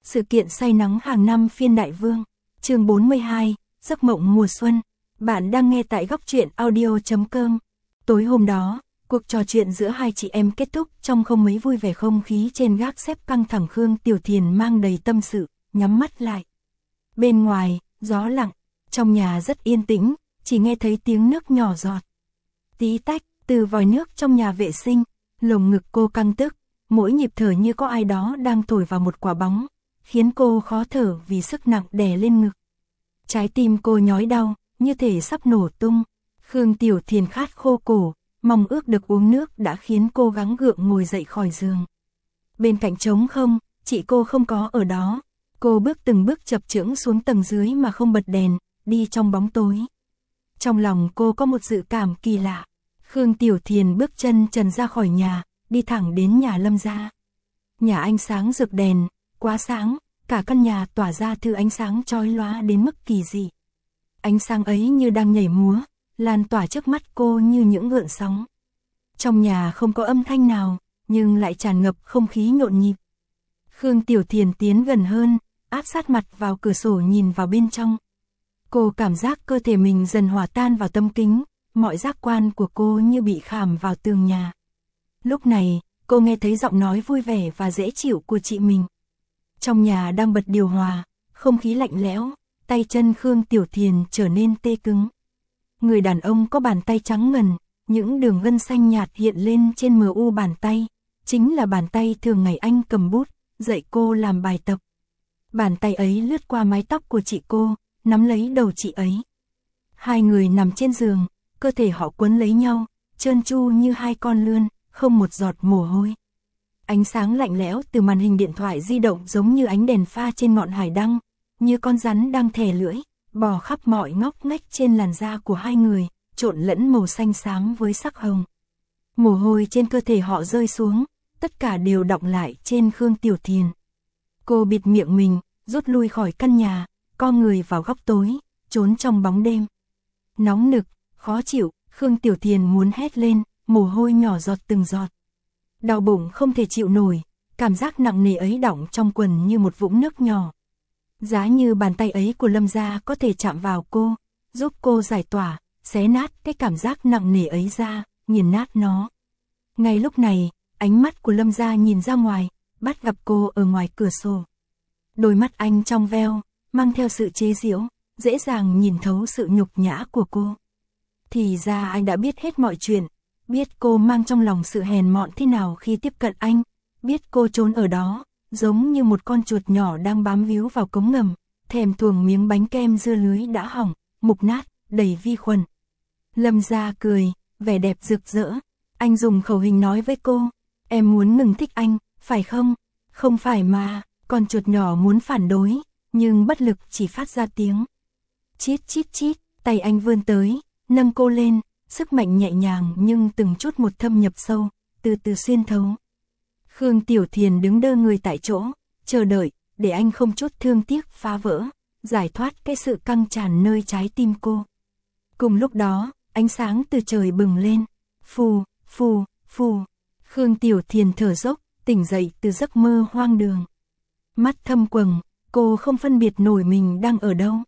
Sự kiện say nắng hàng năm phiên Đại Vương. Chương 42, giấc mộng mùa xuân. Bạn đang nghe tại góc truyện audio.com. Tối hôm đó, cuộc trò chuyện giữa hai chị em kết thúc trong không mấy vui vẻ, không khí trên gác xếp căng thẳng. Khương Tiểu Thiền mang đầy tâm sự, nhắm mắt lại. Bên ngoài, gió lặng, trong nhà rất yên tĩnh, chỉ nghe thấy tiếng nước nhỏ giọt. Tí tách, từ vòi nước trong nhà vệ sinh, lồng ngực cô căng tức, mỗi nhịp thở như có ai đó đang thổi vào một quả bóng, khiến cô khó thở vì sức nặng đè lên ngực. Trái tim cô nhói đau, như thể sắp nổ tung. Khương Tiểu Thiền khát khô cổ, mong ước được uống nước đã khiến cô gắng gượng ngồi dậy khỏi giường. Bên cạnh trống không, chị cô không có ở đó. Cô bước từng bước chập chững xuống tầng dưới mà không bật đèn, đi trong bóng tối. Trong lòng cô có một dự cảm kỳ lạ. Khương Tiểu Thiền bước chân trần ra khỏi nhà, đi thẳng đến nhà Lâm gia. Nhà anh sáng rực đèn, quá sáng, cả căn nhà tỏa ra thứ ánh sáng chói lóa đến mức kỳ dị. Ánh sáng ấy như đang nhảy múa, lan tỏa trước mắt cô như những gợn sóng. Trong nhà không có âm thanh nào, nhưng lại tràn ngập không khí nhộn nhịp. Khương Tiểu Thiền tiến gần hơn, áp sát mặt vào cửa sổ nhìn vào bên trong. Cô cảm giác cơ thể mình dần hòa tan vào tấm kính, mọi giác quan của cô như bị khảm vào tường nhà. Lúc này, cô nghe thấy giọng nói vui vẻ và dễ chịu của chị mình. Trong nhà đang bật điều hòa, không khí lạnh lẽo, tay chân Khương Tiểu Thiền trở nên tê cứng. Người đàn ông có bàn tay trắng ngần, những đường gân xanh nhạt hiện lên trên mờ u bàn tay, chính là bàn tay thường ngày anh cầm bút, dạy cô làm bài tập. Bàn tay ấy lướt qua mái tóc của chị cô, nắm lấy đầu chị ấy. Hai người nằm trên giường, cơ thể họ quấn lấy nhau, trơn tru như hai con lươn, không một giọt mồ hôi. Ánh sáng lạnh lẽo từ màn hình điện thoại di động giống như ánh đèn pha trên ngọn hải đăng, như con rắn đang thè lưỡi, bò khắp mọi ngóc ngách trên làn da của hai người, trộn lẫn màu xanh xám với sắc hồng. Mồ hôi trên cơ thể họ rơi xuống, tất cả đều đọng lại trên Khương Tiểu Thiền. Cô bịt miệng mình, rút lui khỏi căn nhà, co người vào góc tối, trốn trong bóng đêm. Nóng nực, khó chịu, Khương Tiểu Thiền muốn hét lên, mồ hôi nhỏ giọt từng giọt. Đau bụng không thể chịu nổi, cảm giác nặng nề ấy đọng trong quần như một vũng nước nhỏ. Giá như bàn tay ấy của Lâm gia có thể chạm vào cô, giúp cô giải tỏa, xé nát cái cảm giác nặng nề ấy ra, nghiền nát nó. Ngay lúc này, ánh mắt của Lâm gia nhìn ra ngoài, bắt gặp cô ở ngoài cửa sổ. Đôi mắt anh trong veo, mang theo sự chế giễu, dễ dàng nhìn thấu sự nhục nhã của cô. Thì ra anh đã biết hết mọi chuyện, biết cô mang trong lòng sự hèn mọn thế nào khi tiếp cận anh, biết cô trốn ở đó, giống như một con chuột nhỏ đang bám víu vào cống ngầm, thèm thuồng miếng bánh kem dưa lưới đã hỏng, mục nát, đầy vi khuẩn. Lâm gia cười, vẻ đẹp rực rỡ. Anh dùng khẩu hình nói với cô, em muốn ngừng thích anh, phải không? Không phải mà, con chuột nhỏ muốn phản đối, nhưng bất lực chỉ phát ra tiếng. Chít chít chít, tay anh vươn tới, nâng cô lên, sức mạnh nhẹ nhàng nhưng từng chút một thâm nhập sâu, từ từ xuyên thấu. Khương Tiểu Thiền đứng đơ người tại chỗ, chờ đợi, để anh không chút thương tiếc phá vỡ, giải thoát cái sự căng tràn nơi trái tim cô. Cùng lúc đó, ánh sáng từ trời bừng lên, phù, phù, phù. Khương Tiểu Thiền thở dốc, tỉnh dậy từ giấc mơ hoang đường. Mắt thâm quầng, cô không phân biệt nổi mình đang ở đâu.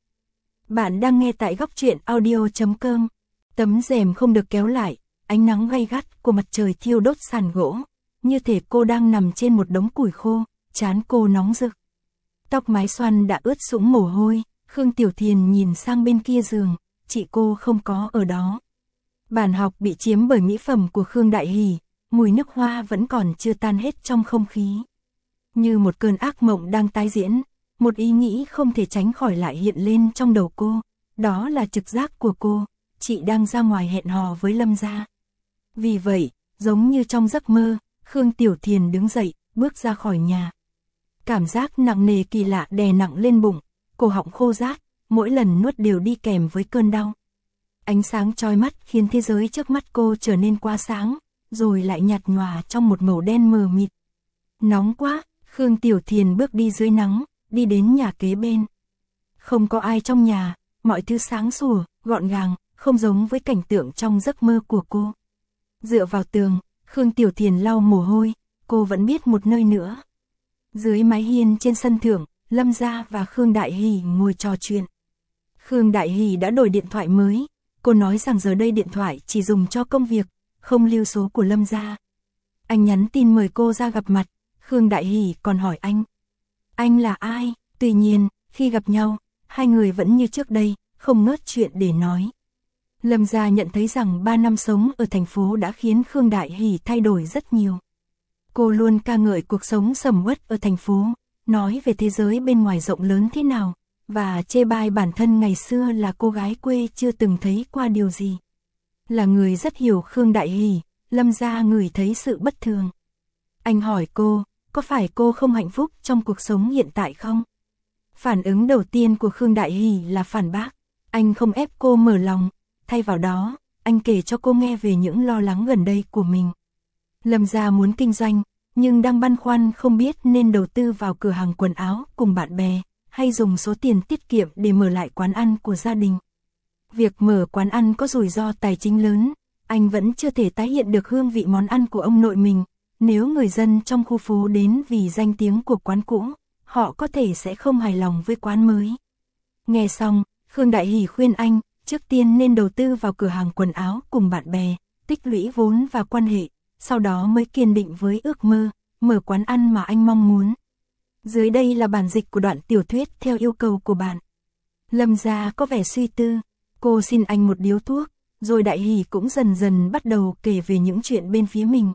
Bạn đang nghe tại góc truyện audio.com. Tấm rèm không được kéo lại, ánh nắng gay gắt của mặt trời thiêu đốt sàn gỗ, như thể cô đang nằm trên một đống củi khô, trán cô nóng rực. Tóc mái xoăn đã ướt sũng mồ hôi, Khương Tiểu Thiền nhìn sang bên kia giường, chị cô không có ở đó. Bàn học bị chiếm bởi mỹ phẩm của Khương Đại Hỷ, mùi nước hoa vẫn còn chưa tan hết trong không khí. Như một cơn ác mộng đang tái diễn, một ý nghĩ không thể tránh khỏi lại hiện lên trong đầu cô, đó là trực giác của cô, chị đang ra ngoài hẹn hò với Lâm gia. Vì vậy, giống như trong giấc mơ, Khương Tiểu Thiền đứng dậy, bước ra khỏi nhà. Cảm giác nặng nề kỳ lạ đè nặng lên bụng, cổ họng khô rát, mỗi lần nuốt đều đi kèm với cơn đau. Ánh sáng chói mắt khiến thế giới trước mắt cô trở nên quá sáng, rồi lại nhạt nhòa trong một màu đen mờ mịt. Nóng quá, Khương Tiểu Thiền bước đi dưới nắng, đi đến nhà kế bên. Không có ai trong nhà, mọi thứ sáng sủa, gọn gàng, không giống với cảnh tượng trong giấc mơ của cô. Dựa vào tường, Khương Tiểu Thiền lau mồ hôi, cô vẫn biết một nơi nữa. Dưới mái hiên trên sân thượng, Lâm Gia và Khương Đại Hỷ ngồi trò chuyện. Khương Đại Hỷ đã đổi điện thoại mới, cô nói rằng giờ đây điện thoại chỉ dùng cho công việc, không lưu số của Lâm Gia. Anh nhắn tin mời cô ra gặp mặt, Khương Đại Hỷ còn hỏi anh là ai? Tuy nhiên, khi gặp nhau, hai người vẫn như trước đây, không ngớt chuyện để nói. Lâm Gia nhận thấy rằng 3 năm sống ở thành phố đã khiến Khương Đại Hỷ thay đổi rất nhiều. Cô luôn ca ngợi cuộc sống sầm uất ở thành phố, nói về thế giới bên ngoài rộng lớn thế nào, và chê bai bản thân ngày xưa là cô gái quê chưa từng thấy qua điều gì. Là người rất hiểu Khương Đại Hỷ, Lâm Gia ngửi thấy sự bất thường. Anh hỏi cô, có phải cô không hạnh phúc trong cuộc sống hiện tại không? Phản ứng đầu tiên của Khương Đại Hỷ là phản bác, anh không ép cô mở lòng, thay vào đó, anh kể cho cô nghe về những lo lắng gần đây của mình. Lâm Gia muốn kinh doanh, nhưng đang băn khoăn không biết nên đầu tư vào cửa hàng quần áo cùng bạn bè, hay dùng số tiền tiết kiệm để mở lại quán ăn của gia đình. Việc mở quán ăn có rủi ro tài chính lớn, anh vẫn chưa thể tái hiện được hương vị món ăn của ông nội mình. Nếu người dân trong khu phố đến vì danh tiếng của quán cũ, họ có thể sẽ không hài lòng với quán mới. Nghe xong, Khương Đại Hỷ khuyên anh, trước tiên nên đầu tư vào cửa hàng quần áo cùng bạn bè, tích lũy vốn và quan hệ, sau đó mới kiên định với ước mơ, mở quán ăn mà anh mong muốn. Dưới đây là bản dịch của đoạn tiểu thuyết theo yêu cầu của bạn. Lâm Gia có vẻ suy tư, cô xin anh một điếu thuốc, rồi Đại Hỷ cũng dần dần bắt đầu kể về những chuyện bên phía mình.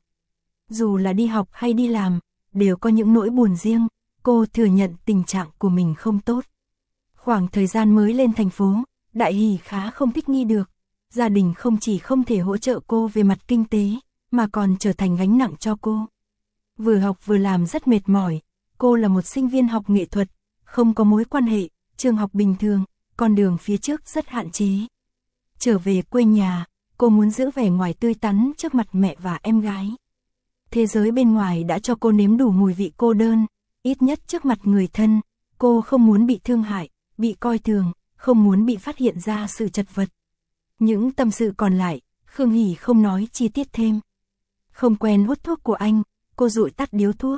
Dù là đi học hay đi làm, đều có những nỗi buồn riêng, cô thừa nhận tình trạng của mình không tốt. Khoảng thời gian mới lên thành phố, Đại Hỷ khá không thích nghi được. Gia đình không chỉ không thể hỗ trợ cô về mặt kinh tế, mà còn trở thành gánh nặng cho cô. Vừa học vừa làm rất mệt mỏi, cô là một sinh viên học nghệ thuật, không có mối quan hệ, trường học bình thường, con đường phía trước rất hạn chế. Trở về quê nhà, cô muốn giữ vẻ ngoài tươi tắn trước mặt mẹ và em gái. Thế giới bên ngoài đã cho cô nếm đủ mùi vị cô đơn, ít nhất trước mặt người thân, cô không muốn bị thương hại, bị coi thường, không muốn bị phát hiện ra sự chật vật. Những tâm sự còn lại, Khương Hỷ không nói chi tiết thêm. Không quen hút thuốc của anh, cô dụi tắt điếu thuốc.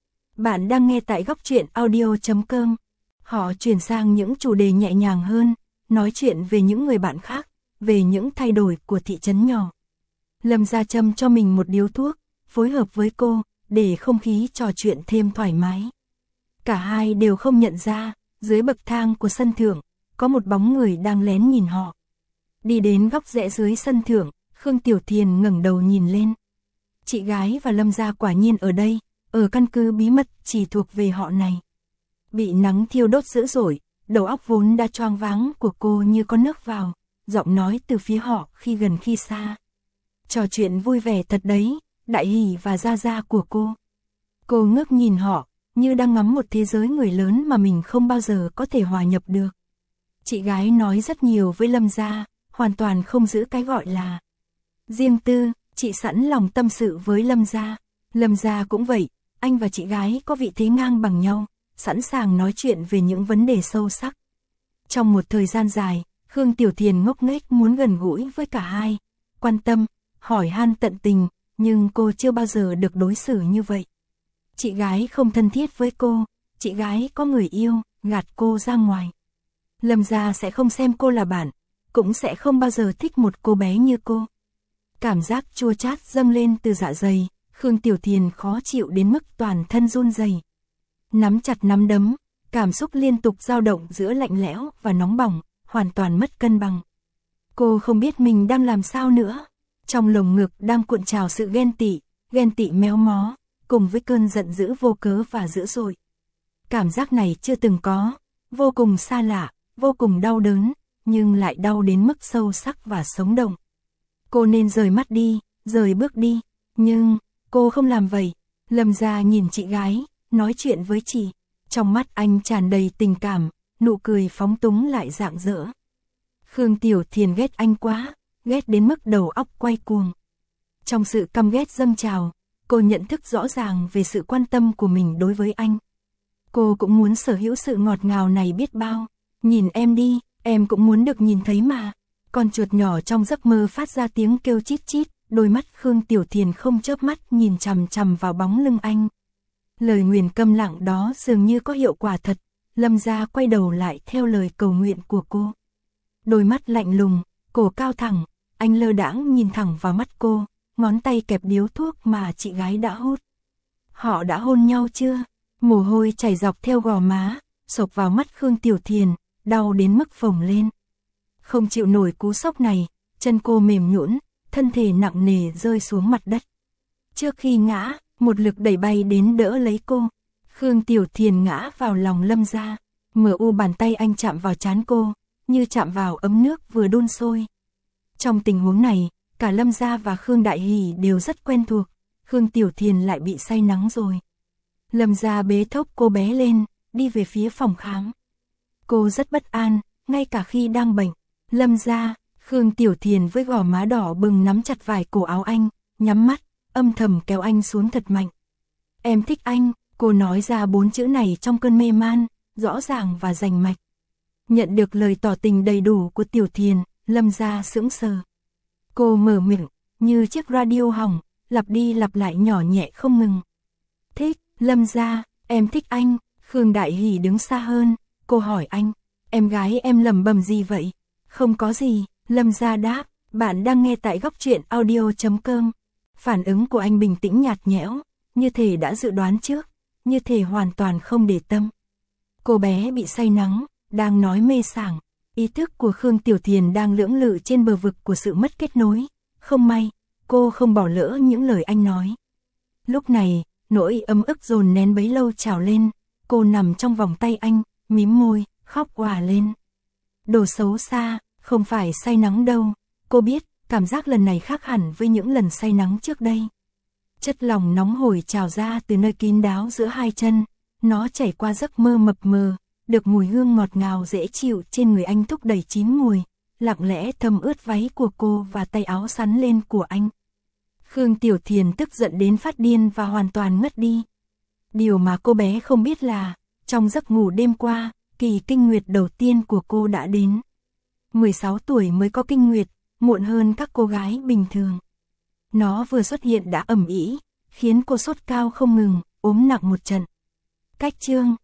Bạn đang nghe tại góc truyện audio.com. Họ chuyển sang những chủ đề nhẹ nhàng hơn, nói chuyện về những người bạn khác, về những thay đổi của thị trấn nhỏ. Lâm Gia châm cho mình một điếu thuốc, phối hợp với cô, để không khí trò chuyện thêm thoải mái. Cả hai đều không nhận ra, dưới bậc thang của sân thượng, có một bóng người đang lén nhìn họ. Đi đến góc rẽ dưới sân thượng, Khương Tiểu Thiền ngẩng đầu nhìn lên. Chị gái và Lâm Gia quả nhiên ở đây, ở căn cứ bí mật chỉ thuộc về họ này. Bị nắng thiêu đốt dữ dội, đầu óc vốn đã choáng váng của cô như có nước vào, giọng nói từ phía họ khi gần khi xa. Trò chuyện vui vẻ thật đấy, Đại Hỷ và Gia Gia của cô. Cô ngước nhìn họ, như đang ngắm một thế giới người lớn mà mình không bao giờ có thể hòa nhập được. Chị gái nói rất nhiều với Lâm Gia, hoàn toàn không giữ cái gọi là riêng tư, chị sẵn lòng tâm sự với Lâm Gia. Lâm Gia cũng vậy, anh và chị gái có vị thế ngang bằng nhau, sẵn sàng nói chuyện về những vấn đề sâu sắc. Trong một thời gian dài, Khương Tiểu Thiền ngốc nghếch muốn gần gũi với cả hai, quan tâm, hỏi han tận tình, nhưng cô chưa bao giờ được đối xử như vậy. Chị gái không thân thiết với cô, chị gái có người yêu, gạt cô ra ngoài. Lâm Gia sẽ không xem cô là bạn, cũng sẽ không bao giờ thích một cô bé như cô. Cảm giác chua chát dâng lên từ dạ dày, Khương Tiểu Thiền khó chịu đến mức toàn thân run rẩy. Nắm chặt nắm đấm, cảm xúc liên tục dao động giữa lạnh lẽo và nóng bỏng, hoàn toàn mất cân bằng. Cô không biết mình đang làm sao nữa. Trong lồng ngực đang cuộn trào sự ghen tị méo mó, cùng với cơn giận dữ vô cớ và dữ dội. Cảm giác này chưa từng có, vô cùng xa lạ, vô cùng đau đớn, nhưng lại đau đến mức sâu sắc và sống động. Cô nên rời mắt đi, rời bước đi, nhưng cô không làm vậy. Lâm Gia nhìn chị gái, nói chuyện với chị, trong mắt anh tràn đầy tình cảm, nụ cười phóng túng lại rạng rỡ. Khương Tiểu Thiền ghét anh quá, ghét đến mức đầu óc quay cuồng. Trong sự căm ghét dâng trào, cô nhận thức rõ ràng về sự quan tâm của mình đối với anh. Cô cũng muốn sở hữu sự ngọt ngào này biết bao. Nhìn em đi, em cũng muốn được nhìn thấy mà. Con chuột nhỏ trong giấc mơ phát ra tiếng kêu chít chít, đôi mắt Khương Tiểu Thiền không chớp mắt nhìn chằm chằm vào bóng lưng anh. Lời nguyền câm lặng đó dường như có hiệu quả thật, Lâm Gia quay đầu lại theo lời cầu nguyện của cô. Đôi mắt lạnh lùng, cổ cao thẳng, anh lơ đãng nhìn thẳng vào mắt cô, ngón tay kẹp điếu thuốc mà chị gái đã hút. Họ đã hôn nhau chưa? Mồ hôi chảy dọc theo gò má, xộc vào mắt Khương Tiểu Thiền, đau đến mức phồng lên. Không chịu nổi cú sốc này, chân cô mềm nhũn, thân thể nặng nề rơi xuống mặt đất. Trước khi ngã, một lực đẩy bay đến đỡ lấy cô. Khương Tiểu Thiền ngã vào lòng Lâm Gia, bàn tay anh chạm vào trán cô, như chạm vào ấm nước vừa đun sôi. Trong tình huống này, cả Lâm Gia và Khương Đại Hỷ đều rất quen thuộc, Khương Tiểu Thiền lại bị say nắng rồi. Lâm Gia bế thốc cô bé lên, đi về phía phòng khám. Cô rất bất an, ngay cả khi đang bệnh. Lâm Gia, Khương Tiểu Thiền với gò má đỏ bừng nắm chặt vải cổ áo anh, nhắm mắt, âm thầm kéo anh xuống thật mạnh. Em thích anh, cô nói ra 4 chữ này trong cơn mê man, rõ ràng và rành mạch. Nhận được lời tỏ tình đầy đủ của Tiểu Thiền, Lâm Gia sững sờ. Cô mở miệng, như chiếc radio hỏng, lặp đi lặp lại nhỏ nhẹ không ngừng. Thích, Lâm Gia, em thích anh. Khương Đại Hỷ đứng xa hơn, cô hỏi anh, em gái em lẩm bẩm gì vậy? Không có gì, Lâm Gia đáp, bạn đang nghe tại góc truyện audio.com. Phản ứng của anh bình tĩnh nhạt nhẽo, như thể đã dự đoán trước, như thể hoàn toàn không để tâm. Cô bé bị say nắng, đang nói mê sảng, ý thức của Khương Tiểu Thiền đang lưỡng lự trên bờ vực của sự mất kết nối. Không may, cô không bỏ lỡ những lời anh nói. Lúc này, nỗi ấm ức dồn nén bấy lâu trào lên, cô nằm trong vòng tay anh, mím môi, khóc òa lên. Đồ xấu xa, không phải say nắng đâu, cô biết, cảm giác lần này khác hẳn với những lần say nắng trước đây. Chất lỏng nóng hổi trào ra từ nơi kín đáo giữa hai chân, nó chảy qua giấc mơ mập mờ, được mùi hương ngọt ngào dễ chịu trên người anh thúc đẩy chín mùi, lặng lẽ thấm ướt váy của cô và tay áo sắn lên của anh. Khương Tiểu Thiền tức giận đến phát điên và hoàn toàn ngất đi. Điều mà cô bé không biết là, trong giấc ngủ đêm qua, kỳ kinh nguyệt đầu tiên của cô đã đến. 16 tuổi mới có kinh nguyệt, muộn hơn các cô gái bình thường. Nó vừa xuất hiện đã ầm ĩ, khiến cô sốt cao không ngừng, ốm nặng một trận. Cách chương